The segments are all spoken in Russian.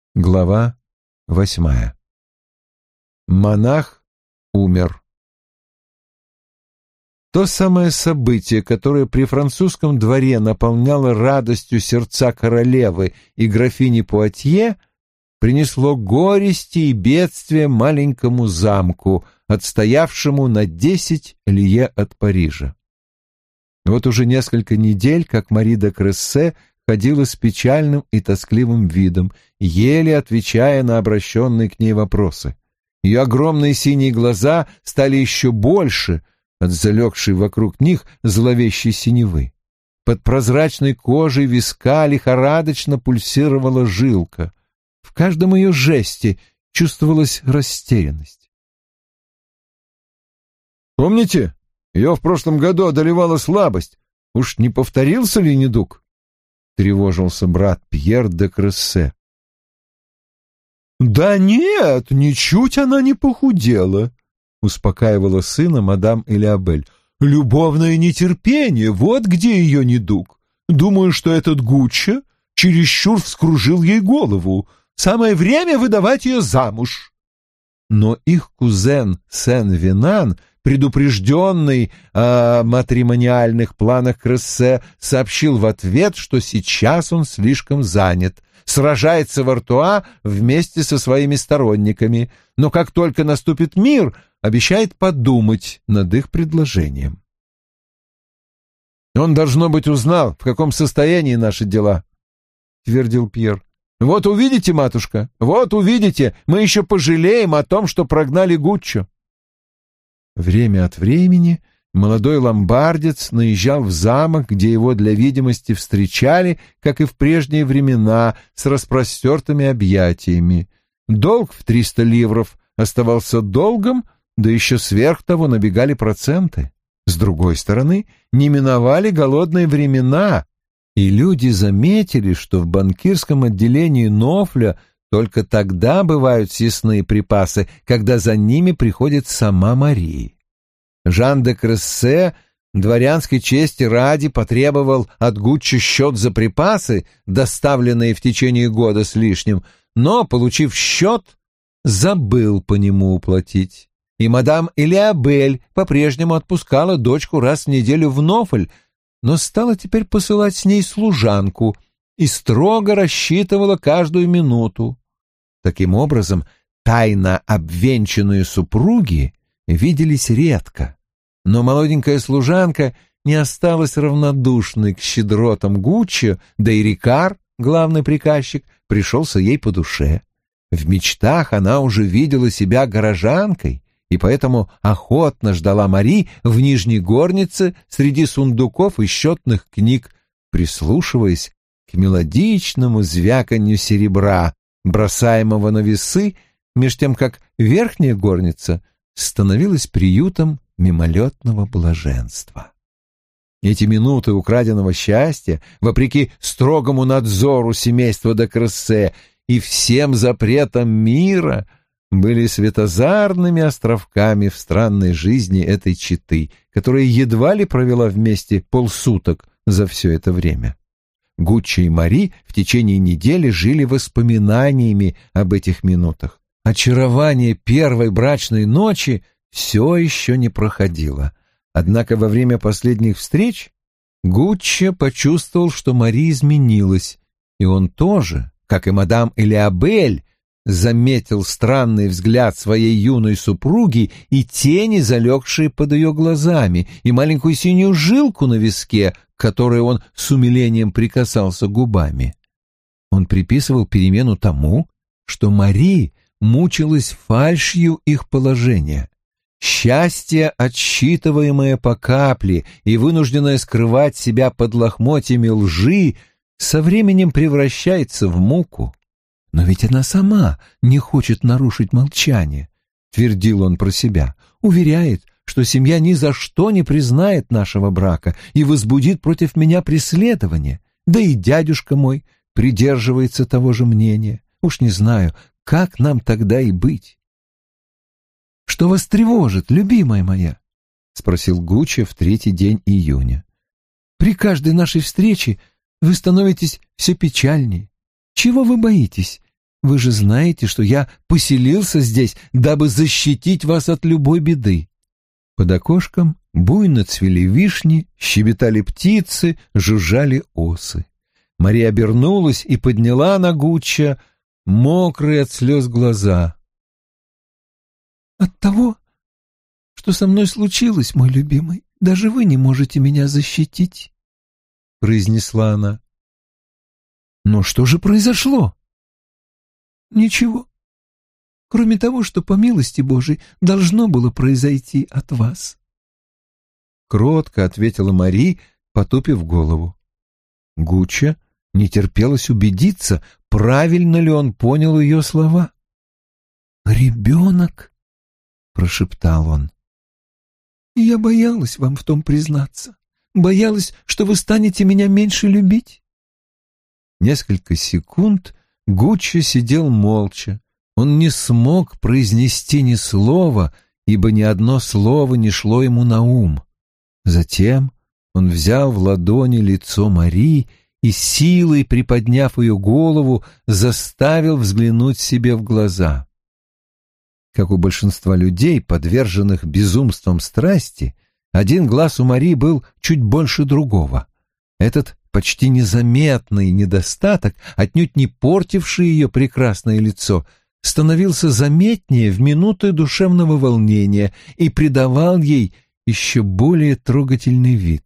Глава 8. Монах умер. То самое событие, которое при французском дворе наполняло радостью сердца королевы и графини Пуатье, принесло горести и бедствия маленькому замку, отстоявшему на 10 лье от Парижа. Вот уже несколько недель, как Мари де Крессе ходила с печальным и тоскливым видом, еле отвечая на обращенные к ней вопросы. Ее огромные синие глаза стали еще больше от залегшей вокруг них зловещей синевы. Под прозрачной кожей виска лихорадочно пульсировала жилка. В каждом ее жесте чувствовалась растерянность. «Помните, ее в прошлом году одолевала слабость. Уж не повторился ли недуг?» — тревожился брат Пьер де Крессе. «Да нет, ничуть она не похудела», — успокаивала сына мадам Элиабель. «Любовное нетерпение — вот где ее недуг. Думаю, что этот Гуччо чересчур вскружил ей голову. Самое время выдавать ее замуж». Но их кузен Сен-Венан, предупрежденный о матримониальных планах Крессе, сообщил в ответ, что сейчас он слишком занят, сражается в Артуа вместе со своими сторонниками, но как только наступит мир, обещает подумать над их предложением. «Он, должно быть, узнал, в каком состоянии наши дела», — твердил Пьер. «Вот увидите, матушка, вот увидите, мы еще пожалеем о том, что прогнали Гуччо». Время от времени молодой ломбардец наезжал в замок, где его для видимости встречали, как и в прежние времена, с распростертыми объятиями. Долг в 300 ливров оставался долгом, да еще сверх того набегали проценты. С другой стороны, не миновали голодные времена, и люди заметили, что в банкирском отделении Нофля только тогда бывают съестные припасы, когда за ними приходит сама Мари. Жан де Крессе, дворянской чести ради, потребовал от Гуччо счет за припасы, доставленные в течение года с лишним, но, получив счет, забыл по нему уплатить. И мадам Элиабель по-прежнему отпускала дочку раз в неделю в Нофль, но стала теперь посылать с ней служанку и строго рассчитывала каждую минуту. Таким образом, тайно обвенчанные супруги виделись редко, но молоденькая служанка не осталась равнодушной к щедротам Гуччо, да и Рикар, главный приказчик, пришелся ей по душе. В мечтах она уже видела себя горожанкой, и поэтому охотно ждала Мари в нижней горнице среди сундуков и счетных книг, прислушиваясь к мелодичному звяканью серебра, бросаемого на весы, меж тем как верхняя горница становилась приютом мимолетного блаженства. Эти минуты украденного счастья, вопреки строгому надзору семейства де Крессе и всем запретам мира, были светозарными островками в странной жизни этой четы, которая едва ли провела вместе полсуток за все это время. Гуччо и Мари в течение недели жили воспоминаниями об этих минутах. Очарование первой брачной ночи все еще не проходило. Однако во время последних встреч Гуччо почувствовал, что Мари изменилась, и он тоже, как и мадам Элиабель, заметил странный взгляд своей юной супруги и тени, залегшие под ее глазами, и маленькую синюю жилку на виске, к которой он с умилением прикасался губами. Он приписывал перемену тому, что Мари мучилась фальшью их положения. Счастье, отсчитываемое по капле и вынужденное скрывать себя под лохмотьями лжи, со временем превращается в муку. «Но ведь она сама не хочет нарушить молчание», — твердил он про себя, уверяет, что семья ни за что не признает нашего брака и возбудит против меня преследование, да и дядюшка мой придерживается того же мнения. Уж не знаю, как нам тогда и быть. «Что вас тревожит, любимая моя?» — спросил Гуччо в 3-й день июня. «При каждой нашей встрече вы становитесь все печальнее. Чего вы боитесь? вы же знаете, что я поселился здесь, дабы защитить вас от любой беды». Под окошком буйно цвели вишни, щебетали птицы, жужжали осы. Мария обернулась и подняла на Гуччо мокрые от слез глаза. «От того, что со мной случилось, мой любимый, даже вы не можете меня защитить», — произнесла она. «Но что же произошло?» «Ничего, кроме того, что по милости Божией должно было произойти от вас», — кротко ответила Мари, потупив голову. Гуччо не терпелось убедиться, правильно ли он понял ее слова. «Ребенок», — прошептал он. «Я боялась вам в том признаться, боялась, что вы станете меня меньше любить». Несколько секунд Гуччо сидел молча. Он не смог произнести ни слова, ибо ни одно слово не шло ему на ум. Затем он взял в ладони лицо Марии и, силой приподняв ее голову, заставил взглянуть себе в глаза. Как у большинства людей, подверженных безумствам страсти, один глаз у Марии был чуть больше другого. Этот почти незаметный недостаток, отнюдь не портивший ее прекрасное лицо, становился заметнее в минуты душевного волнения и придавал ей еще более трогательный вид.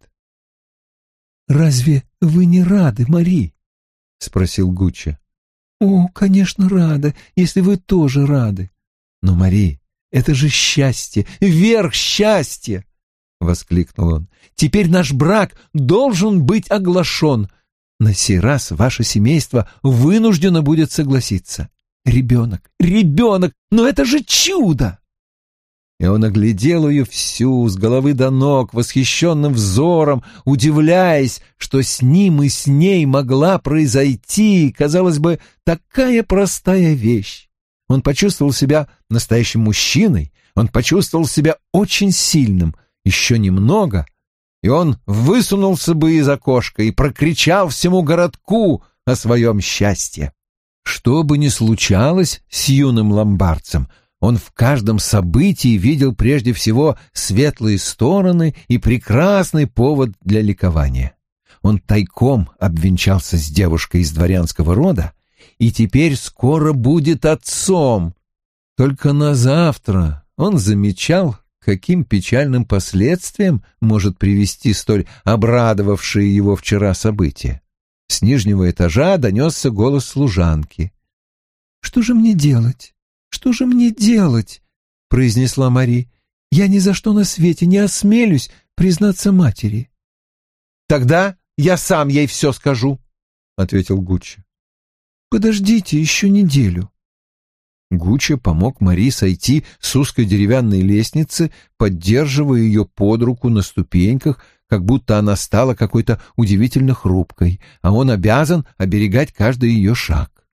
«Разве вы не рады, Мари?» — спросил Гуччо. «О, конечно, рада, если вы тоже рады. Но, Мари, это же счастье, верх счастья!» — воскликнул он. «Теперь наш брак должен быть оглашен. На сей раз ваше семейство вынуждено будет согласиться. Ребенок, ребенок, но это же чудо!» И он оглядел ее всю, с головы до ног, восхищенным взором, удивляясь, что с ним и с ней могла произойти, казалось бы, такая простая вещь. Он почувствовал себя настоящим мужчиной, он почувствовал себя очень сильным. Еще немного, и он высунулся бы из окошка и прокричал всему городку о своем счастье. Что бы ни случалось с юным ломбардцем, он в каждом событии видел прежде всего светлые стороны и прекрасный повод для ликования. Он тайком обвенчался с девушкой из дворянского рода и теперь скоро будет отцом. Только на завтра он замечал, каким печальным последствиям может привести столь обрадовавшее его вчера событие. С нижнего этажа донесся голос служанки. «Что же мне делать? Что же мне делать?» — произнесла Мари. «Я ни за что на свете не осмелюсь признаться матери». «Тогда я сам ей все скажу», — ответил Гуччо. «Подождите еще неделю». Гуччо помог Мари сойти с узкой деревянной лестницы, поддерживая ее под руку на ступеньках, как будто она стала какой-то удивительно хрупкой, а он обязан оберегать каждый ее шаг.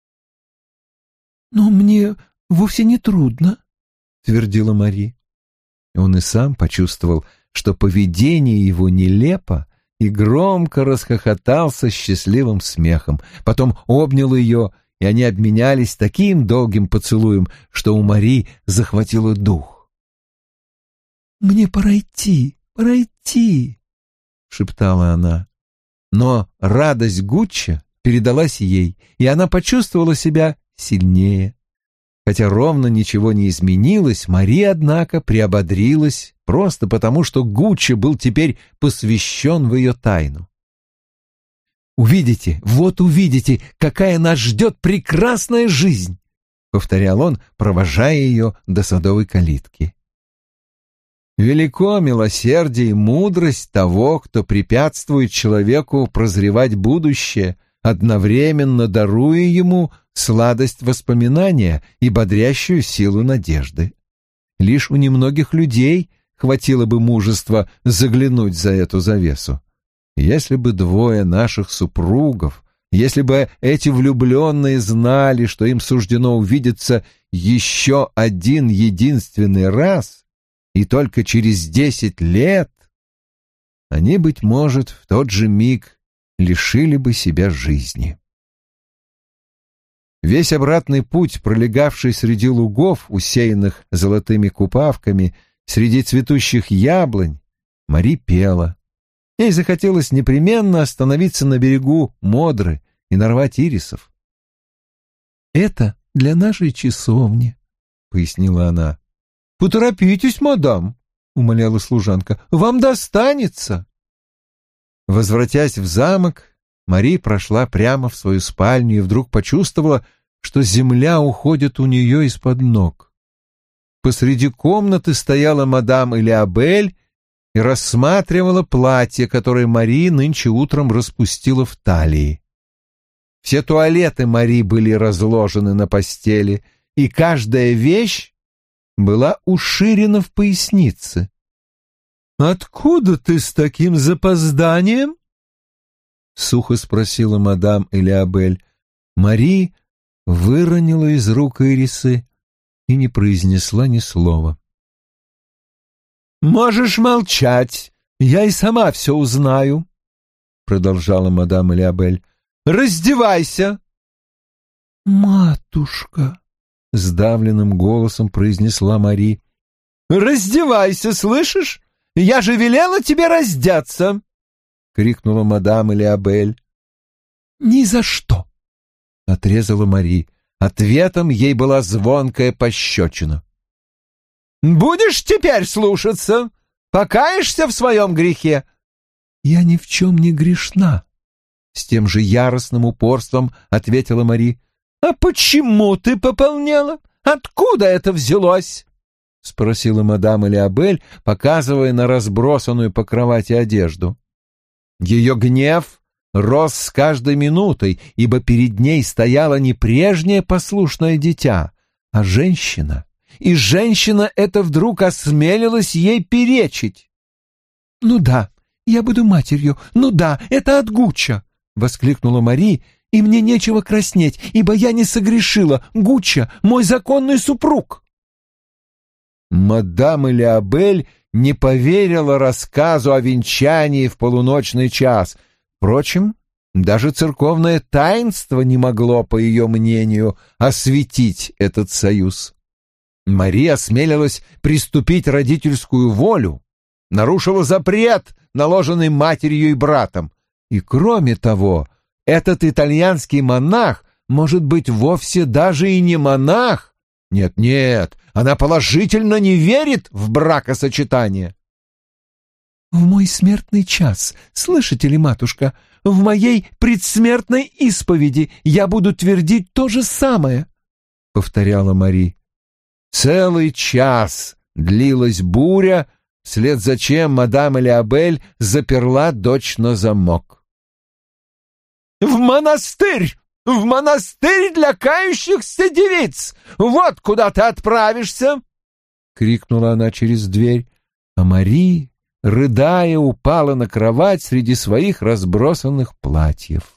«Но мне вовсе не трудно», — твердила Мари. Он и сам почувствовал, что поведение его нелепо, и громко расхохотался счастливым смехом. Потом обнял ее, и они обменялись таким долгим поцелуем, что у Мари захватило дух. «Мне пора идти, — шептала она. Но радость Гуччо передалась ей, и она почувствовала себя сильнее. Хотя ровно ничего не изменилось, Мари, однако, приободрилась просто потому, что Гуччо был теперь посвящен в ее тайну. «Увидите, вот увидите, какая нас ждет прекрасная жизнь!» — повторял он, провожая ее до садовой калитки. Велико милосердие и мудрость того, кто препятствует человеку прозревать будущее, одновременно даруя ему сладость воспоминания и бодрящую силу надежды. Лишь у немногих людей хватило бы мужества заглянуть за эту завесу. Если бы двое наших супругов, если бы эти влюбленные знали, что им суждено увидеться еще один единственный раз, и только через 10 лет, они, быть может, в тот же миг лишили бы себя жизни. Весь обратный путь, пролегавший среди лугов, усеянных золотыми купавками, среди цветущих яблонь, Мари пела. Ей захотелось непременно остановиться на берегу Модры и нарвать ирисов. «Это для нашей часовни», — пояснила она. «Поторопитесь, мадам», — умоляла служанка, — «вам достанется». Возвратясь в замок, Мари прошла прямо в свою спальню и вдруг почувствовала, что земля уходит у нее из-под ног. Посреди комнаты стояла мадам Элиабель и рассматривала платье, которое Мари нынче утром распустила в талии. Все туалеты Мари были разложены на постели, и каждая вещь была уширена в пояснице. «Откуда ты с таким запозданием?» — сухо спросила мадам Элиабель. Мари выронила из рук ирисы и не произнесла ни слова. «Можешь молчать, я и сама все узнаю», — продолжала мадам Элиабель. «Раздевайся!» «Матушка!» — сдавленным голосом произнесла Мари. «Раздевайся, слышишь? Я же велела тебе раздеться!» — крикнула мадам Элиабель. «Ни за что!» — отрезала Мари. Ответом ей была звонкая пощечина. «Будешь теперь слушаться? Покаешься в своем грехе?» «Я ни в чем не грешна», — с тем же яростным упорством ответила Мари. «А почему ты пополнела? Откуда это взялось?» — спросила мадам Элиабель, показывая на разбросанную по кровати одежду. Ее гнев рос с каждой минутой, ибо перед ней стояло не прежнее послушное дитя, а женщина. И женщина эта вдруг осмелилась ей перечить. «Ну да, я буду матерью, ну да, это от Гуччо!» — воскликнула Мари, — «и мне нечего краснеть, ибо я не согрешила. Гуччо — мой законный супруг». Мадам Элиабель не поверила рассказу о венчании в полуночный час. Впрочем, даже церковное таинство не могло, по ее мнению, осветить этот союз. Мария осмелилась приступить родительскую волю, нарушила запрет, наложенный матерью и братом. И кроме того, этот итальянский монах, может быть, вовсе даже и не монах. Нет, она положительно не верит в бракосочетание. «В мой смертный час, слышите ли, матушка, в моей предсмертной исповеди я буду твердить то же самое», — повторяла Мари. Целый час длилась буря, вслед за чем мадам Элиабель заперла дочь на замок. «В монастырь! В монастырь для кающихся девиц! Вот куда ты отправишься!» — крикнула она через дверь, а Мари, рыдая, упала на кровать среди своих разбросанных платьев.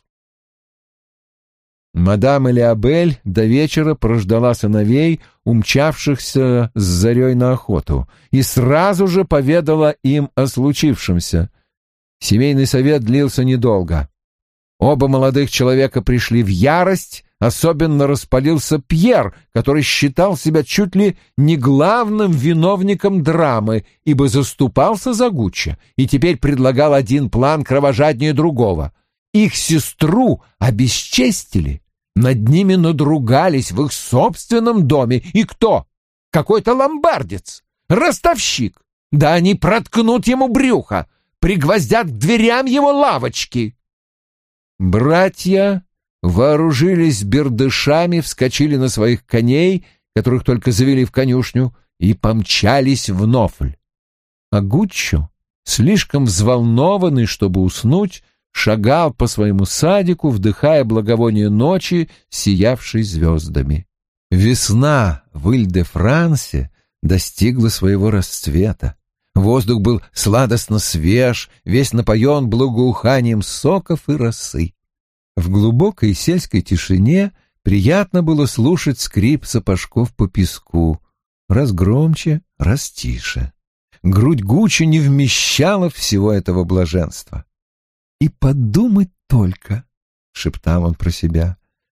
Мадам Элиабель до вечера прождала сыновей, умчавшихся с зарей на охоту, и сразу же поведала им о случившемся. Семейный совет длился недолго. Оба молодых человека пришли в ярость, особенно распалился Пьер, который считал себя чуть ли не главным виновником драмы, ибо заступался за Гуччо и теперь предлагал один план кровожаднее другого. Их сестру обесчестили, над ними надругались в их собственном доме. И кто? Какой-то ломбардец, ростовщик. Да они проткнут ему брюхо, пригвоздят к дверям его лавочки. Братья вооружились бердышами, вскочили на своих коней, которых только завели в конюшню, и помчались в Нофль. А Гуччо, слишком взволнованный, чтобы уснуть, шагал по своему садику, вдыхая благовоние ночи, сиявшей звездами. Весна в Иль-де-Франсе достигла своего расцвета. Воздух был сладостно свеж, весь напоен благоуханием соков и росы. В глубокой сельской тишине приятно было слушать скрип сапожков по песку, раз громче, раз тише. Грудь Гуччо не вмещала всего этого блаженства. «И подумать только», — шептал он про себя, —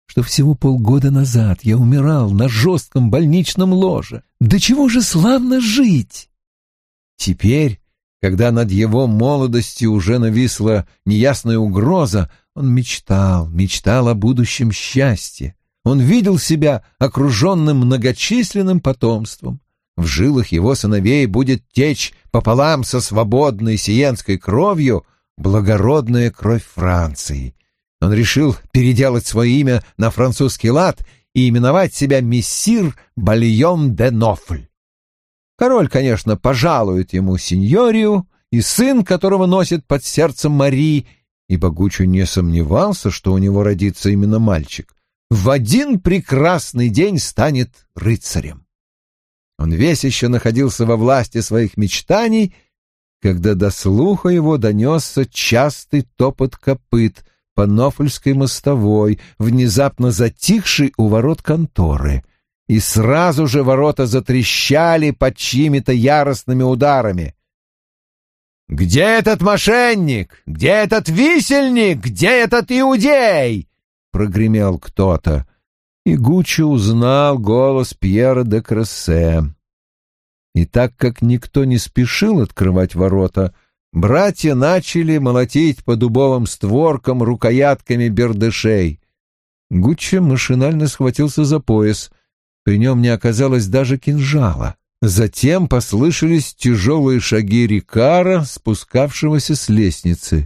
что всего полгода назад я умирал на жестком больничном ложе. Да чего же славно жить! Теперь, когда над его молодостью уже нависла неясная угроза, он мечтал о будущем счастье. Он видел себя окруженным многочисленным потомством. В жилах его сыновей будет течь пополам со свободной сиенской кровью благородная кровь Франции. Он решил переделать свое имя на французский лад и именовать себя мессир Бальон де Нофль. Король, конечно, пожалует ему сеньорию, и сын, которого носит под сердцем Мари, ибо Гуччо не сомневался, что у него родится именно мальчик, в один прекрасный день станет рыцарем. Он весь еще находился во власти своих мечтаний, когда до слуха его донесся частый топот копыт по Нофльской мостовой, внезапно затихшей у ворот конторы, и сразу же ворота затрещали под чьими-то яростными ударами. «Где этот мошенник? Где этот висельник? Где этот иудей?» — прогремел кто-то, и Гуччо узнал голос Пьера де Крессе. И так как никто не спешил открывать ворота, братья начали молотить по дубовым створкам рукоятками бердышей. Гуччо машинально схватился за пояс. При нем не оказалось даже кинжала. Затем послышались тяжелые шаги Рикара, спускавшегося с лестницы.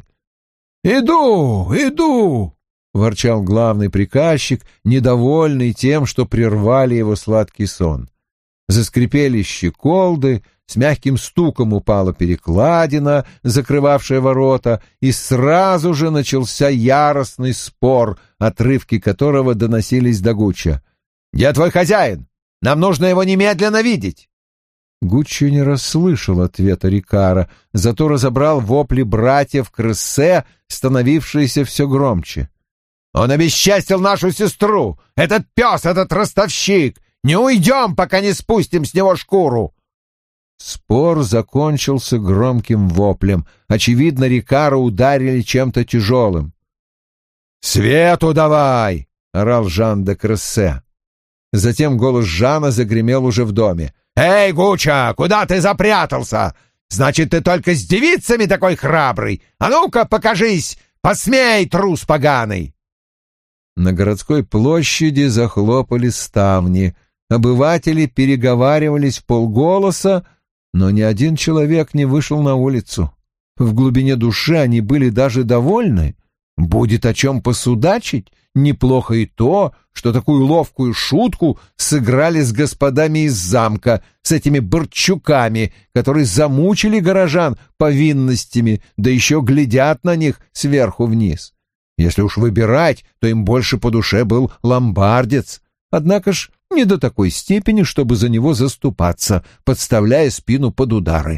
«Иду!» — ворчал главный приказчик, недовольный тем, что прервали его сладкий сон. Заскрипели щеколды, с мягким стуком упала перекладина, закрывавшая ворота, и сразу же начался яростный спор, отрывки которого доносились до Гуччо. «Где твой хозяин? Нам нужно его немедленно видеть!» Гуччо не расслышал ответа Рикара, зато разобрал вопли братьев Крессе, становившиеся все громче. «Он обесчестил нашу сестру! Этот пес, этот ростовщик! Не уйдем, пока не спустим с него шкуру!» Спор закончился громким воплем. Очевидно, Рикара ударили чем-то тяжелым. «Свету давай!» — орал Жан де Крессе. Затем голос Жана загремел уже в доме. «Эй, Гуччо, куда ты запрятался? Значит, ты только с девицами такой храбрый? А ну-ка, покажись! Посмей, трус поганый!» На городской площади захлопали ставни. Обыватели переговаривались вполголоса, но ни один человек не вышел на улицу. В глубине души они были даже довольны. Будет о чем посудачить. Неплохо и то, что такую ловкую шутку сыграли с господами из замка, с этими борчуками, которые замучили горожан повинностями, да еще глядят на них сверху вниз. Если уж выбирать, то им больше по душе был ломбардец. Однако ж не до такой степени, чтобы за него заступаться, подставляя спину под удары.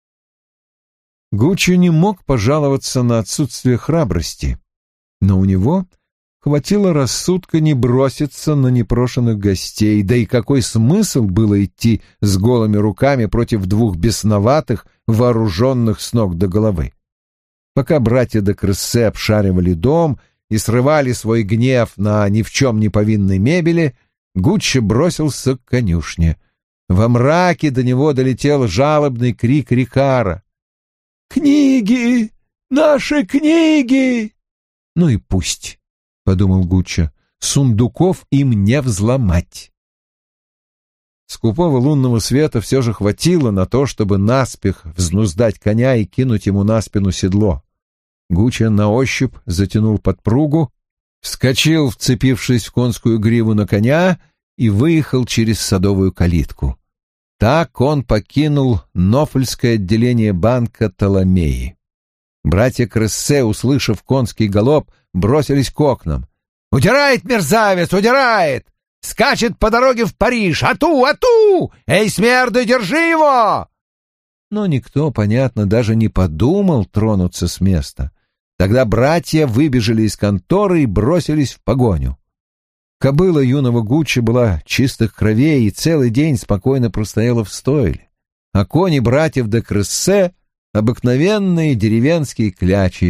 Гуччо не мог пожаловаться на отсутствие храбрости, но у него хватило рассудка не броситься на непрошенных гостей, да и какой смысл было идти с голыми руками против двух бесноватых, вооруженных с ног до головы. Пока братья де Крессе обшаривали дом и срывали свой гнев на ни в чем не повинной мебели, Гуччо бросился к конюшне. Во мраке до него долетел жалобный крик Рикара. «Книги! Наши книги!» «Ну и пусть», — подумал Гуччо, — «сундуков им не взломать». Скупого лунного света все же хватило на то, чтобы наспех взнуздать коня и кинуть ему на спину седло. Гуччо на ощупь затянул подпругу, вскочил, вцепившись в конскую гриву на коня, и выехал через садовую калитку. Так он покинул Нофльское отделение банка Толомеи. Братья Крессе, услышав конский галоп, бросились к окнам. «Удирает, мерзавец, удирает! Скачет по дороге в Париж! Ату, ату! Эй, смерды, держи его!» Но никто, понятно, даже не подумал тронуться с места. Тогда братья выбежали из конторы и бросились в погоню. Кобыла юного Гуччо была чистых кровей и целый день спокойно простояла в стойле, а кони братьев де Крессе — обыкновенные деревенские клячи,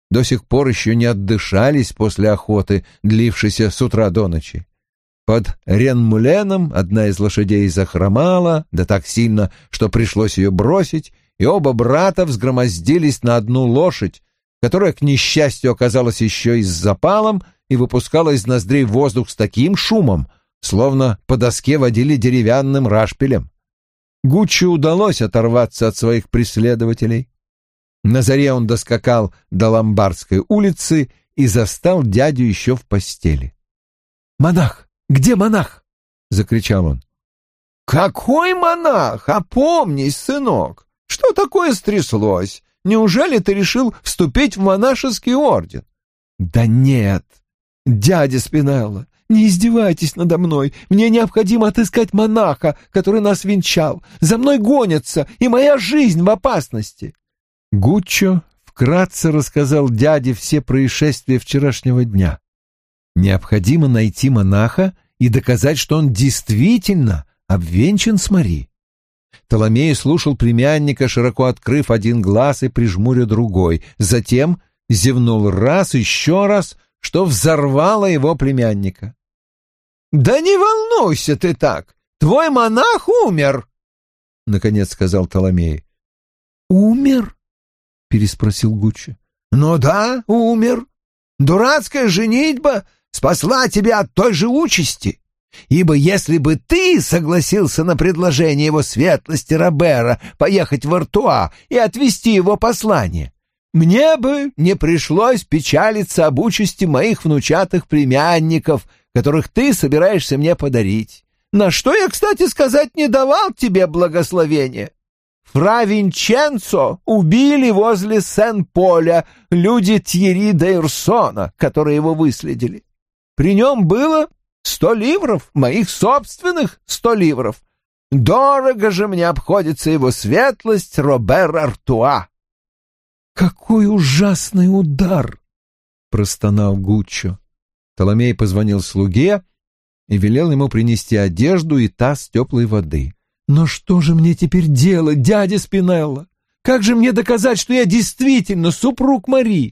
до сих пор еще не отдышались после охоты, длившейся с утра до ночи. Под Ренмуленом одна из лошадей захромала, да так сильно, что пришлось ее бросить, и оба брата взгромоздились на одну лошадь, которая, к несчастью, оказалась еще и с запалом и выпускала из ноздрей воздух с таким шумом, словно по доске водили деревянным рашпилем. Гуччо удалось оторваться от своих преследователей. На заре он доскакал до Ломбардской улицы и застал дядю еще в постели. «Монах! Где монах?» — закричал он. «Какой монах? Опомнись, сынок! Что такое стряслось? Неужели ты решил вступить в монашеский орден?» «Да нет! Дядя Спинелло, не издевайтесь надо мной. Мне необходимо отыскать монаха, который нас венчал. За мной гонятся, и моя жизнь в опасности». Гуччо вкратце рассказал дяде все происшествия вчерашнего дня. Необходимо найти монаха и доказать, что он действительно обвенчан с Мари. Толомей слушал племянника, широко открыв один глаз и прижмуря другой. Затем зевнул раз, еще раз, что взорвало его племянника. «Да не волнуйся ты так! Твой монах умер!» — наконец сказал Толомей. «Умер?» — переспросил Гуччо. «Ну да, умер. Дурацкая женитьба спасла тебя от той же участи, ибо если бы ты согласился на предложение его светлости Робера поехать в Артуа и отвезти его послание, мне бы не пришлось печалиться об участи моих внучатых племянников, которых ты собираешься мне подарить, на что я, кстати сказать, не давал тебе благословения. Фра Винченцо убили возле Сен-Поля люди Тьерри де Ирсона, которые его выследили. При нем было 100 ливров, моих собственных 100 ливров. Дорого же мне обходится его светлость Робер Артуа». «Какой ужасный удар!» — простонал Гуччо. Толомей позвонил слуге и велел ему принести одежду и таз теплой воды. «Но что же мне теперь делать, дядя Спинелло? Как же мне доказать, что я действительно супруг Мари?»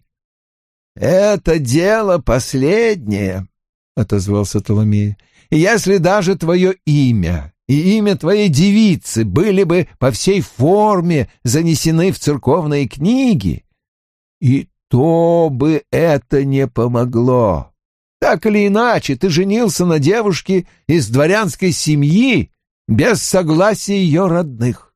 «Это дело последнее», — отозвался Толомей. «Если даже твое имя и имя твоей девицы были бы по всей форме занесены в церковные книги, и то бы это не помогло. Так или иначе, ты женился на девушке из дворянской семьи без согласия ее родных.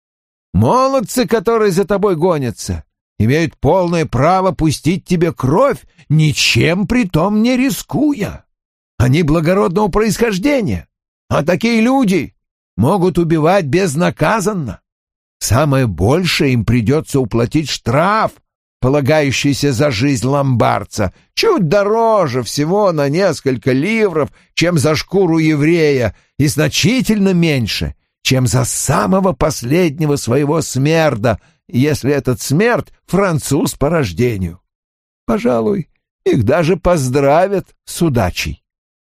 Молодцы, которые за тобой гонятся, имеют полное право пустить тебе кровь, ничем притом не рискуя. Они благородного происхождения, а такие люди могут убивать безнаказанно. Самое большее им придется уплатить штраф, полагающийся за жизнь ломбардца, чуть дороже всего на несколько ливров, чем за шкуру еврея, и значительно меньше, чем за самого последнего своего смерда, если этот смерд француз по рождению. Пожалуй, их даже поздравят с удачей».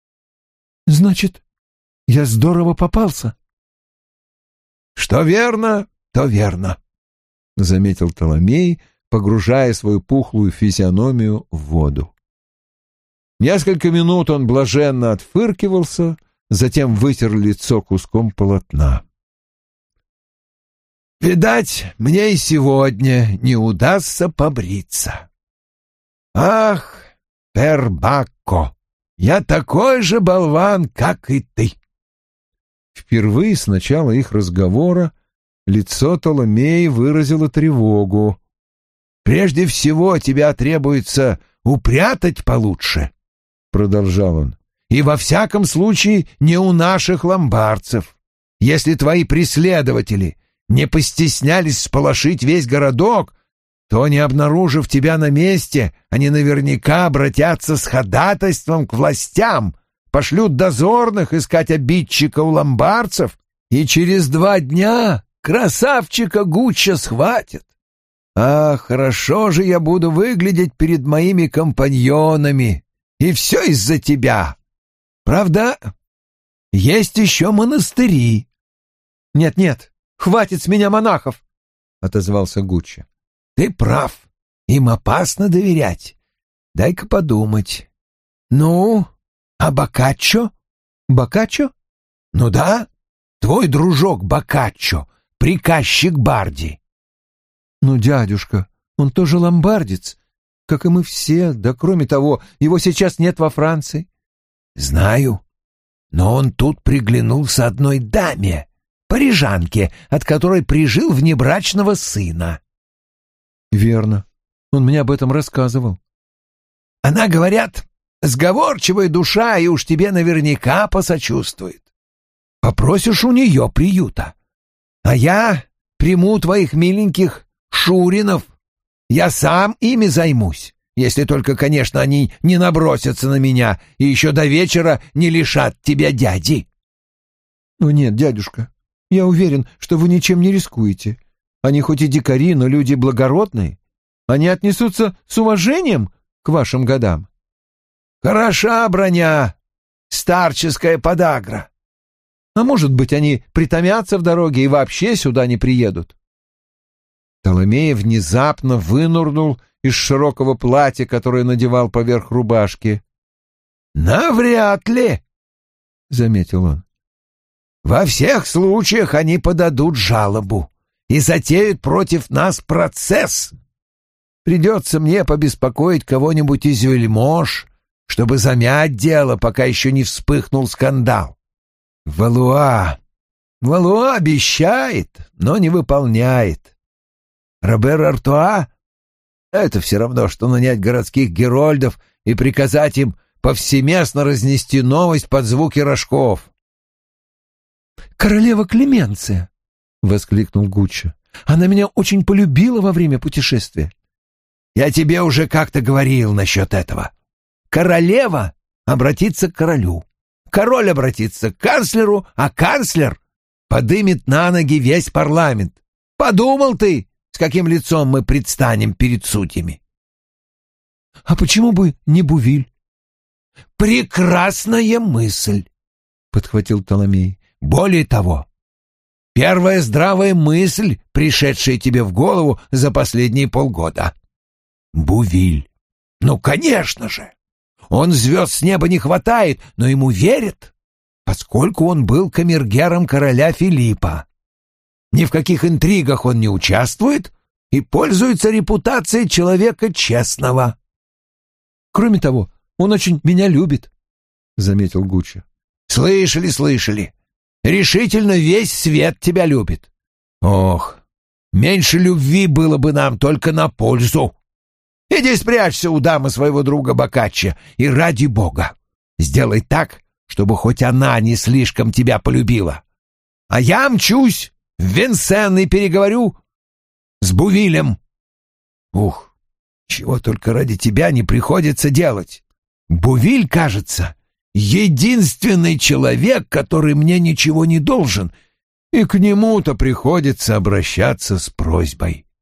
«Значит, я здорово попался?» «Что верно, то верно», — заметил Толомей, погружая свою пухлую физиономию в воду. Несколько минут он блаженно отфыркивался, затем вытер лицо куском полотна. «Видать, мне и сегодня не удастся побриться. Ах, Пербакко, я такой же болван, как и ты». Впервые с начала их разговора лицо Толомея выразило тревогу. «Прежде всего тебя требуется упрятать получше», — продолжал он, — «и во всяком случае не у наших ломбардцев. Если твои преследователи не постеснялись сполошить весь городок, то, не обнаружив тебя на месте, они наверняка обратятся с ходатайством к властям, пошлют дозорных искать обидчика у ломбардцев, и через 2 дня красавчика Гуччо схватят. А хорошо же я буду выглядеть перед моими компаньонами, и все из-за тебя. Правда, есть еще монастыри». «Нет-нет, хватит с меня монахов», — отозвался Гуччо. «Ты прав. Им опасно доверять. Дай-ка подумать. Ну, а Боккаччо? Боккаччо? Ну да, твой дружок Боккаччо, приказчик Барди. Ну, дядюшка, он тоже ломбардец, как и мы все, да кроме того, его сейчас нет во Франции. Знаю, но он тут приглянулся одной даме, парижанке, от которой прижил внебрачного сына. Верно, он мне об этом рассказывал. Она, говорят, сговорчивая душа, и уж тебе наверняка посочувствует. Попросишь у нее приюта. А я приму твоих миленьких Шуринов. Я сам ими займусь, если только, конечно, они не набросятся на меня и еще до вечера не лишат тебя дяди. Ну нет, дядюшка, я уверен, что вы ничем не рискуете. Они хоть и дикари, но люди благородные. Они отнесутся с уважением к вашим годам. Хороша броня, старческая подагра. А может быть, они притомятся в дороге и вообще сюда не приедут. Толомей внезапно вынырнул из широкого платья, которое надевал поверх рубашки. «Навряд ли», — заметил он. «Во всех случаях они подадут жалобу и затеют против нас процесс. Придется мне побеспокоить кого-нибудь из вельмож, чтобы замять дело, пока еще не вспыхнул скандал. Валуа обещает, но не выполняет. Робер Артуа — это все равно, что нанять городских герольдов и приказать им повсеместно разнести новость под звуки рожков». «Королева Клеменция!» — воскликнул Гуччо. «Она меня очень полюбила во время путешествия». «Я тебе уже как-то говорил насчет этого. Королева обратится к королю, король обратится к канцлеру, а канцлер подымет на ноги весь парламент. Подумал ты, с каким лицом мы предстанем перед судьями?» «А почему бы не Бувиль?» «Прекрасная мысль», — подхватил Толомей. «Более того, первая здравая мысль, пришедшая тебе в голову за последние полгода. Бувиль. Ну, конечно же. Он звезд с неба не хватает, но ему верят, поскольку он был камергером короля Филиппа. Ни в каких интригах он не участвует и пользуется репутацией человека честного». «Кроме того, он очень меня любит», — заметил Гуччо. «Слышали. Решительно весь свет тебя любит. Ох, меньше любви было бы нам только на пользу. Иди спрячься у дамы своего друга Боккаччо и ради бога сделай так, чтобы хоть она не слишком тебя полюбила. А я мчусь в Винсен и переговорю с Бувилем. Ух, чего только ради тебя не приходится делать. Бувиль, кажется, единственный человек, который мне ничего не должен, и к нему-то приходится обращаться с просьбой».